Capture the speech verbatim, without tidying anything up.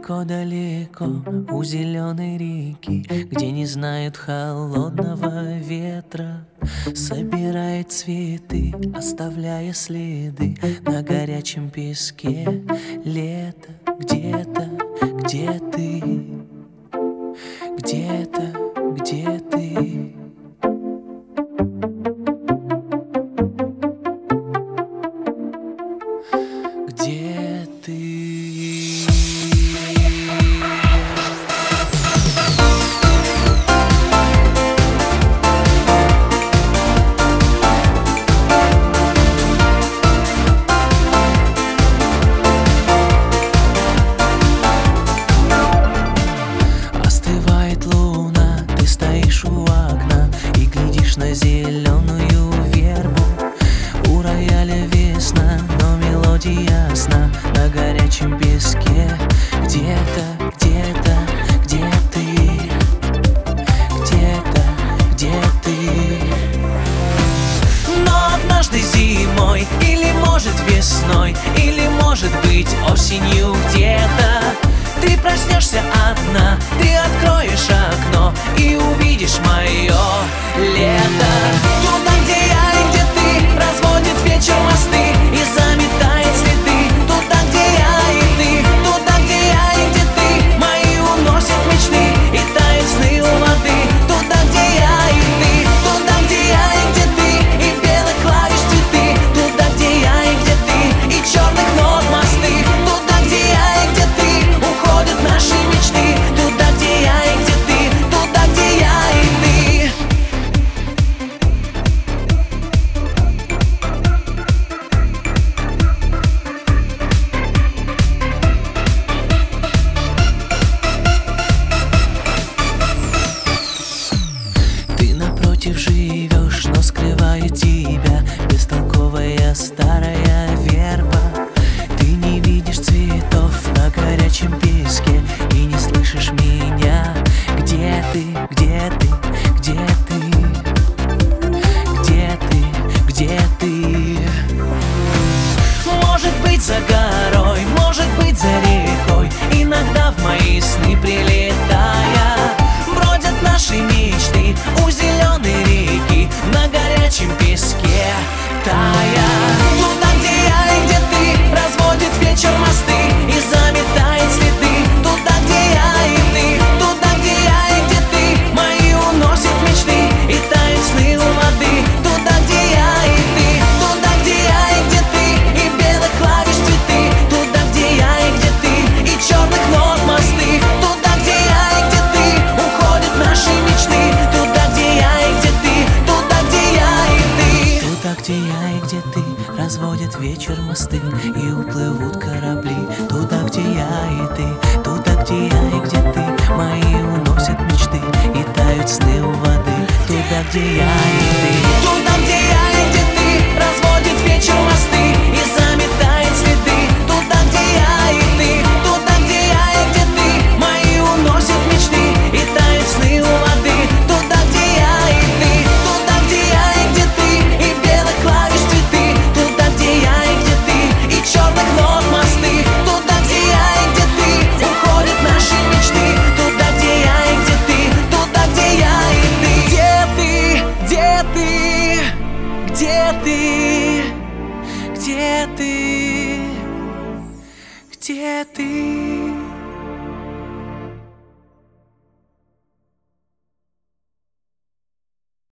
Далеко-далеко у зеленой реки, где не знают холодного ветра, собирает цветы, оставляя следы на горячем песке. Лето где-то, где ты? Где-то, где ты? Где ты? Остывает луна, ты стоишь у окна и глядишь на зеленую вербу. У рояля весна, но мелодия ясна на горячем песке. Где-то, где-то, где ты? Где-то, где ты? Но однажды зимой, или может весной, или может быть осенью где-то, ты проснешься одна, ты откроешь окно и увидишь мое лето. Туда, где я и где ты, разводит вечер мосты и заметает следы. Туда, где я и ты, туда, где я и где ты, мои уносят мечты и тают сны у воды. Туда, где я и ты, туда, где я и где ты, и белых клавиш цветы. Туда, где я и где ты, и черных нот мосты. Туда, где я и где ты, уходят наши мечты. Туда, где я и где ты, туда, где я и ты. Ты напротив живешь, но скрывает тебя бестолковая старая верба. Ты не видишь цветов на горячем песке и не слышишь меня. Где ты, где ты, где ты? Где ты, где ты? Может быть за горой, может быть за рекой, иногда в мои сны прилетая, бродят наши мечты у зеленой реки на горячем песке тая. Туда, где я и где ты, разводит вечер мосты и заметает следы. Туда, где я и ты, туда, где я и где ты, мои уносят мечты и тают сны у воды. Туда, где я и ты, туда, где я и где ты, и белых клавиш цветы. Туда, где я и где ты, и черных нот мосты. Туда, где я и где ты, уходят наши мечты. Туда, где я и где ты, туда, где я и ты. Туда, где я и где ты, разводят вечер мосты и уплывут корабли. Туда, где я и ты, туда, где я и где ты, мои уносят мечты и тают сны у воды. Туда, где я и ты, туда, где я и где ты, разводит вечер мосты и заметает следы. Туда, где я и ты, туда, где я и где ты, мои уносят мечты и тают сны у воды. Туда, где я и ты, туда, где я и где ты, и белых клавиш цветы. Туда, где я и где ты, и черных нот мосты. Туда, где я и где ты, уходят наши мечты. Туда, где я и где ты, туда, где я и ты. Где ты, где ты, где ты, где ты, где ты?